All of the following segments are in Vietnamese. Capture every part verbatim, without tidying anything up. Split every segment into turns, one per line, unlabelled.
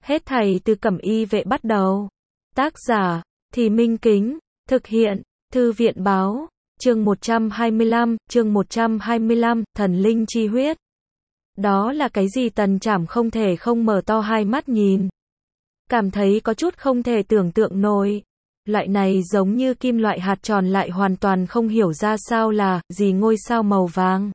Hết thảy từ Cẩm Y Vệ bắt đầu. Tác giả, Thì Minh Kính, thực hiện, Thư viện Báo, chương một trăm hai mươi lăm, chương một trăm hai mươi lăm, thần linh chi huyết. Đó là cái gì? Tần Trảm không thể không mở to hai mắt nhìn. Cảm thấy có chút không thể tưởng tượng nổi. Loại này giống như kim loại hạt tròn lại hoàn toàn không hiểu ra sao là gì ngôi sao màu vàng.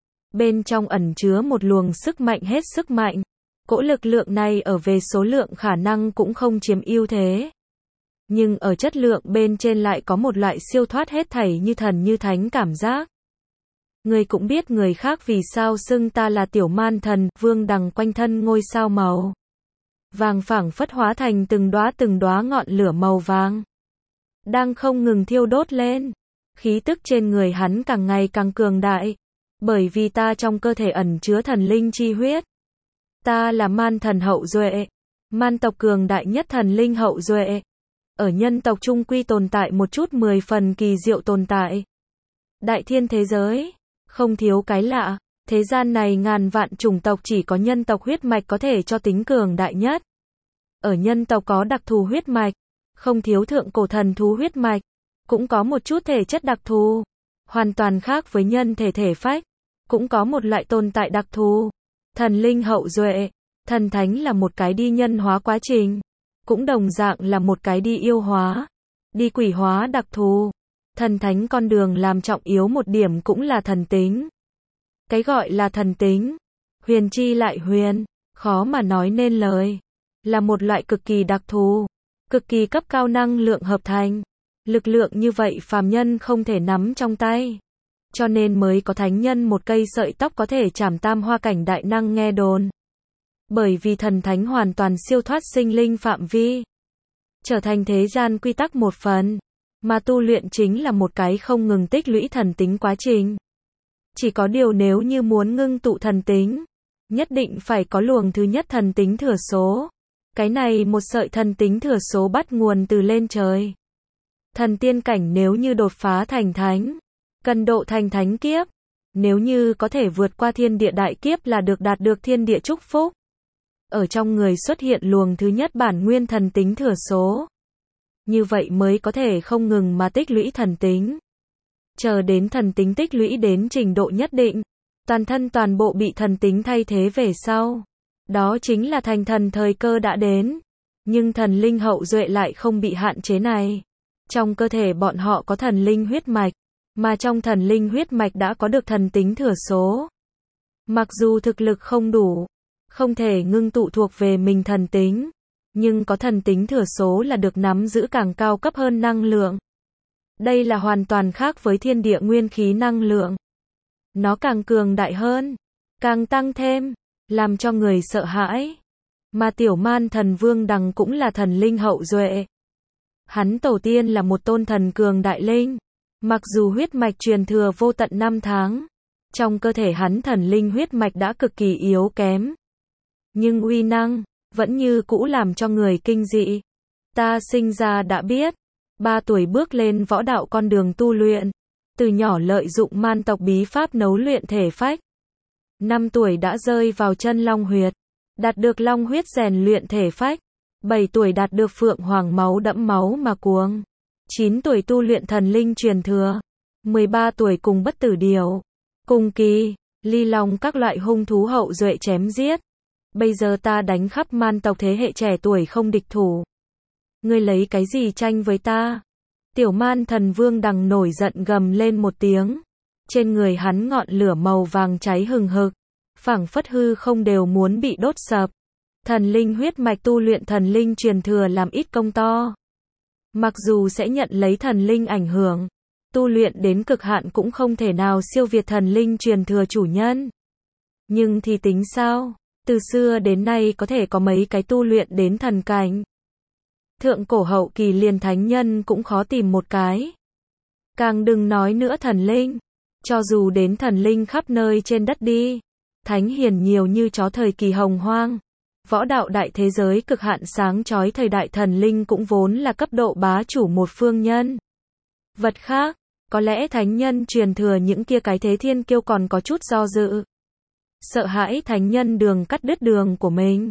Bên trong ẩn chứa một luồng sức mạnh hết sức mạnh. Cỗ lực lượng này ở về số lượng khả năng cũng không chiếm ưu thế. Nhưng ở chất lượng bên trên lại có một loại siêu thoát hết thảy như thần như thánh cảm giác. Người cũng biết người khác vì sao xưng ta là tiểu man thần, vương đằng quanh thân ngôi sao màu vàng phảng phất hóa thành từng đóa từng đóa ngọn lửa màu vàng. Đang không ngừng thiêu đốt lên. Khí tức trên người hắn càng ngày càng cường đại. Bởi vì ta trong cơ thể ẩn chứa thần linh chi huyết. Ta là man thần hậu duệ. Man tộc cường đại nhất thần linh hậu duệ. Ở nhân tộc trung quy tồn tại một chút mười phần kỳ diệu tồn tại. Đại thiên thế giới, không thiếu cái lạ, thế gian này ngàn vạn chủng tộc chỉ có nhân tộc huyết mạch có thể cho tính cường đại nhất. Ở nhân tộc có đặc thù huyết mạch, không thiếu thượng cổ thần thú huyết mạch, cũng có một chút thể chất đặc thù, hoàn toàn khác với nhân thể thể phách, cũng có một loại tồn tại đặc thù. Thần linh hậu duệ, thần thánh là một cái đi nhân hóa quá trình, cũng đồng dạng là một cái đi yêu hóa, đi quỷ hóa đặc thù. Thần thánh con đường làm trọng yếu một điểm cũng là thần tính. Cái gọi là thần tính, huyền chi lại huyền, khó mà nói nên lời, là một loại cực kỳ đặc thù, cực kỳ cấp cao năng lượng hợp thành. Lực lượng như vậy phàm nhân không thể nắm trong tay. Cho nên mới có thánh nhân một cây sợi tóc có thể trảm tam hoa cảnh đại năng nghe đồn. Bởi vì thần thánh hoàn toàn siêu thoát sinh linh phạm vi, trở thành thế gian quy tắc một phần, mà tu luyện chính là một cái không ngừng tích lũy thần tính quá trình. Chỉ có điều nếu như muốn ngưng tụ thần tính, nhất định phải có luồng thứ nhất thần tính thừa số. Cái này một sợi thần tính thừa số bắt nguồn từ lên trời. Thần tiên cảnh nếu như đột phá thành thánh, cần độ thành thánh kiếp. Nếu như có thể vượt qua thiên địa đại kiếp là được đạt được thiên địa chúc phúc. Ở trong người xuất hiện luồng thứ nhất bản nguyên thần tính thừa số. Như vậy mới có thể không ngừng mà tích lũy thần tính. Chờ đến thần tính tích lũy đến trình độ nhất định, toàn thân toàn bộ bị thần tính thay thế về sau. Đó chính là thành thần thời cơ đã đến. Nhưng thần linh hậu duệ lại không bị hạn chế này. Trong cơ thể bọn họ có thần linh huyết mạch, mà trong thần linh huyết mạch đã có được thần tính thừa số. Mặc dù thực lực không đủ, không thể ngưng tụ thuộc về mình thần tính, nhưng có thần tính thừa số là được nắm giữ càng cao cấp hơn năng lượng. Đây là hoàn toàn khác với thiên địa nguyên khí năng lượng. Nó càng cường đại hơn, càng tăng thêm, làm cho người sợ hãi. Mà tiểu man thần vương đằng cũng là thần linh hậu duệ. Hắn tổ tiên là một tôn thần cường đại linh. Mặc dù huyết mạch truyền thừa vô tận năm tháng, trong cơ thể hắn thần linh huyết mạch đã cực kỳ yếu kém. Nhưng uy năng, vẫn như cũ làm cho người kinh dị. Ta sinh ra đã biết, ba tuổi bước lên võ đạo con đường tu luyện, từ nhỏ lợi dụng man tộc bí pháp nấu luyện thể phách. Năm tuổi đã rơi vào chân long huyệt, đạt được long huyết rèn luyện thể phách. Bảy tuổi đạt được phượng hoàng máu đẫm máu mà cuồng. Chín tuổi tu luyện thần linh truyền thừa. Mười ba tuổi cùng bất tử điều, cùng kỳ, ly long các loại hung thú hậu duệ chém giết. Bây giờ ta đánh khắp man tộc thế hệ trẻ tuổi không địch thủ. Ngươi lấy cái gì tranh với ta? Tiểu man thần vương đằng nổi giận gầm lên một tiếng. Trên người hắn ngọn lửa màu vàng cháy hừng hực, phảng phất hư không đều muốn bị đốt sập. Thần linh huyết mạch tu luyện thần linh truyền thừa làm ít công to. Mặc dù sẽ nhận lấy thần linh ảnh hưởng, tu luyện đến cực hạn cũng không thể nào siêu việt thần linh truyền thừa chủ nhân. Nhưng thì tính sao? Từ xưa đến nay có thể có mấy cái tu luyện đến thần cảnh. Thượng cổ hậu kỳ liền thánh nhân cũng khó tìm một cái. Càng đừng nói nữa thần linh. Cho dù đến thần linh khắp nơi trên đất đi, thánh hiền nhiều như chó thời kỳ hồng hoang. Võ đạo đại thế giới cực hạn sáng chói thời đại thần linh cũng vốn là cấp độ bá chủ một phương nhân. Vật khác, có lẽ thánh nhân truyền thừa những kia cái thế thiên kiêu còn có chút do dự. Sợ hãi thánh nhân đường cắt đứt đường của mình.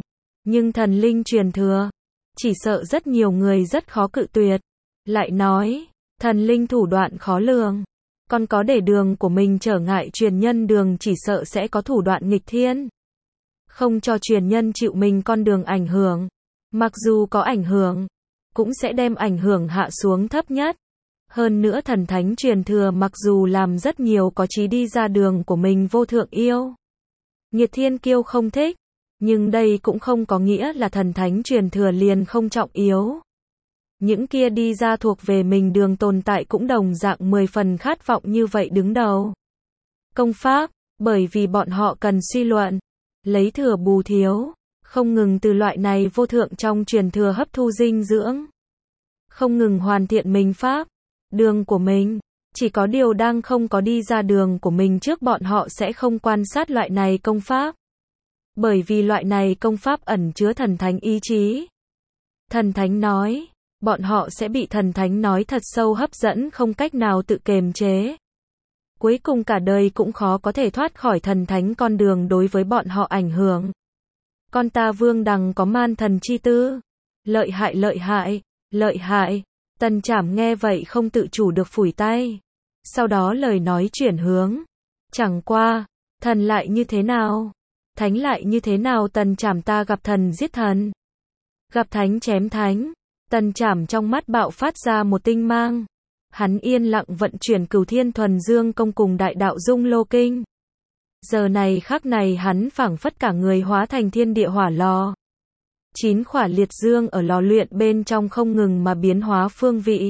Nhưng thần linh truyền thừa, chỉ sợ rất nhiều người rất khó cự tuyệt. Lại nói, thần linh thủ đoạn khó lường, còn có để đường của mình trở ngại truyền nhân đường chỉ sợ sẽ có thủ đoạn nghịch thiên. Không cho truyền nhân chịu mình con đường ảnh hưởng. Mặc dù có ảnh hưởng, cũng sẽ đem ảnh hưởng hạ xuống thấp nhất. Hơn nữa thần thánh truyền thừa mặc dù làm rất nhiều có chí đi ra đường của mình vô thượng yêu. Nghiệt thiên kiêu không thích, nhưng đây cũng không có nghĩa là thần thánh truyền thừa liền không trọng yếu. Những kia đi ra thuộc về mình đường tồn tại cũng đồng dạng mười phần khát vọng như vậy đứng đầu. Công pháp, bởi vì bọn họ cần suy luận, lấy thừa bù thiếu, không ngừng từ loại này vô thượng trong truyền thừa hấp thu dinh dưỡng. Không ngừng hoàn thiện mình pháp, đường của mình. Chỉ có điều đang không có đi ra đường của mình trước bọn họ sẽ không quan sát loại này công pháp. Bởi vì loại này công pháp ẩn chứa thần thánh ý chí. Thần thánh nói, bọn họ sẽ bị thần thánh nói thật sâu hấp dẫn không cách nào tự kiềm chế. Cuối cùng cả đời cũng khó có thể thoát khỏi thần thánh con đường đối với bọn họ ảnh hưởng. Con ta Vương Đằng có man thần chi tư. Lợi hại lợi hại, lợi hại. Tần Trảm nghe vậy không tự chủ được phủi tay. Sau đó lời nói chuyển hướng. Chẳng qua, thần lại như thế nào? Thánh lại như thế nào? Tần Trảm ta gặp thần giết thần. Gặp thánh chém thánh. Tần Trảm trong mắt bạo phát ra một tinh mang. Hắn yên lặng vận chuyển Cửu Thiên Thuần Dương công cùng Đại Đạo Dung Lô Kinh. Giờ này khắc này hắn phảng phất cả người hóa thành thiên địa hỏa lò. Chín khỏa liệt dương ở lò luyện bên trong không ngừng mà biến hóa phương vị.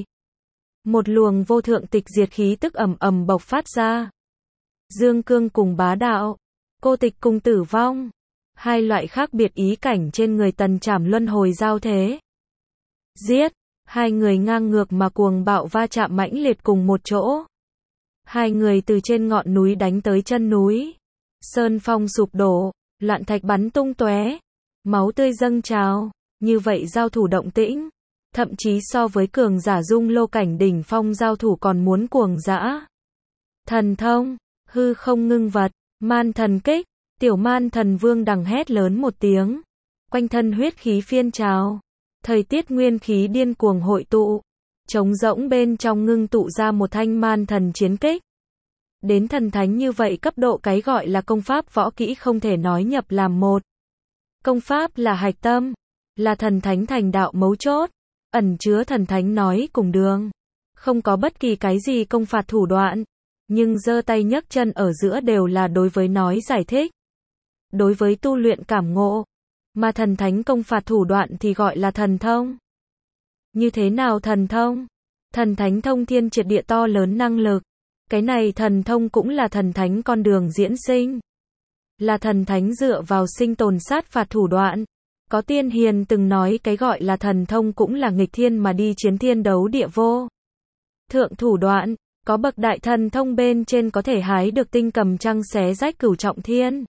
Một luồng vô thượng tịch diệt khí tức ầm ầm bộc phát ra. Dương cương cùng bá đạo, cô tịch cùng tử vong. Hai loại khác biệt ý cảnh trên người Tần Trảm luân hồi giao thế. Giết, hai người ngang ngược mà cuồng bạo va chạm mãnh liệt cùng một chỗ. Hai người từ trên ngọn núi đánh tới chân núi. Sơn phong sụp đổ, loạn thạch bắn tung tóe, máu tươi dâng trào, như vậy giao thủ động tĩnh, thậm chí so với cường giả Dung Lô cảnh đỉnh phong giao thủ còn muốn cuồng dã. Thần thông, hư không ngưng vật, man thần kích, tiểu man thần Vương Đằng hét lớn một tiếng, quanh thân huyết khí phiên trào, thời tiết nguyên khí điên cuồng hội tụ, trống rỗng bên trong ngưng tụ ra một thanh man thần chiến kích. Đến thần thánh như vậy cấp độ cái gọi là công pháp võ kỹ không thể nói nhập làm một. Công pháp là hạch tâm, là thần thánh thành đạo mấu chốt, ẩn chứa thần thánh nói cùng đường. Không có bất kỳ cái gì công phạt thủ đoạn, nhưng giơ tay nhấc chân ở giữa đều là đối với nói giải thích. Đối với tu luyện cảm ngộ, mà thần thánh công phạt thủ đoạn thì gọi là thần thông. Như thế nào thần thông? Thần thánh thông thiên triệt địa to lớn năng lực. Cái này thần thông cũng là thần thánh con đường diễn sinh. Là thần thánh dựa vào sinh tồn sát phạt thủ đoạn. Có tiên hiền từng nói cái gọi là thần thông cũng là nghịch thiên mà đi chiến thiên đấu địa vô. Thượng thủ đoạn, có bậc đại thần thông bên trên có thể hái được tinh cầm trăng xé rách cửu trọng thiên.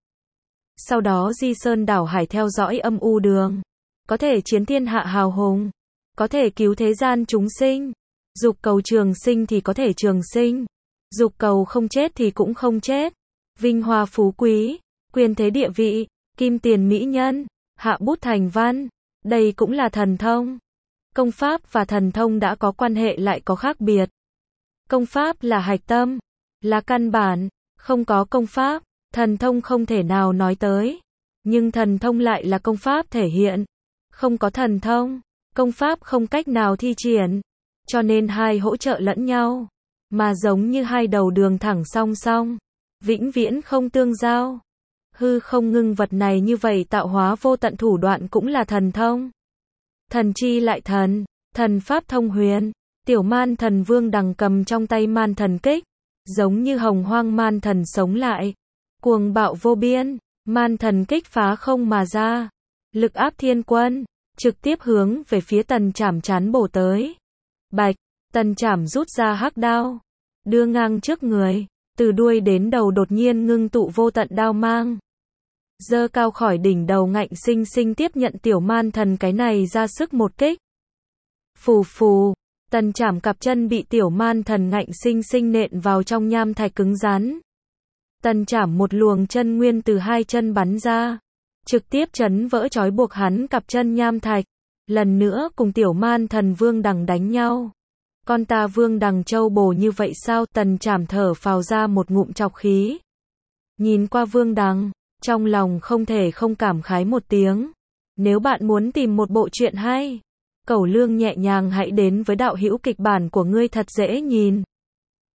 Sau đó di sơn đảo hải theo dõi âm u đường. Có thể chiến thiên hạ hào hùng. Có thể cứu thế gian chúng sinh. Dục cầu trường sinh thì có thể trường sinh. Dục cầu không chết thì cũng không chết. Vinh hoa phú quý, quyền thế địa vị, kim tiền mỹ nhân, hạ bút thành văn. Đây cũng là thần thông. Công pháp và thần thông đã có quan hệ lại có khác biệt. Công pháp là hạch tâm, là căn bản. Không có công pháp, thần thông không thể nào nói tới. Nhưng thần thông lại là công pháp thể hiện. Không có thần thông, công pháp không cách nào thi triển. Cho nên hai hỗ trợ lẫn nhau. Mà giống như hai đầu đường thẳng song song, vĩnh viễn không tương giao. Hư không ngưng vật này như vậy tạo hóa vô tận thủ đoạn cũng là thần thông. Thần chi lại thần, thần pháp thông huyền. Tiểu man thần Vương Đằng cầm trong tay man thần kích, giống như hồng hoang man thần sống lại. Cuồng bạo vô biên, man thần kích phá không mà ra. Lực áp thiên quân, trực tiếp hướng về phía Tần Trảm chán bổ tới. Bạch, Tần Trảm rút ra hắc đao, đưa ngang trước người, từ đuôi đến đầu đột nhiên ngưng tụ vô tận đao mang. Giơ cao khỏi đỉnh đầu ngạnh sinh sinh tiếp nhận tiểu man thần cái này ra sức một kích. Phù phù, Tần Trảm cặp chân bị tiểu man thần ngạnh sinh sinh nện vào trong nham thạch cứng rắn. Tần Trảm một luồng chân nguyên từ hai chân bắn ra, trực tiếp chấn vỡ trói buộc hắn cặp chân nham thạch. Lần nữa cùng tiểu man thần Vương Đằng đánh nhau. Con ta Vương Đằng châu bồ như vậy sao? Tần Trảm thở phào ra một ngụm trọc khí. Nhìn qua Vương Đằng, trong lòng không thể không cảm khái một tiếng. Nếu bạn muốn tìm một bộ truyện hay, Cẩu Lương nhẹ nhàng hãy đến với đạo hữu kịch bản của ngươi thật dễ nhìn.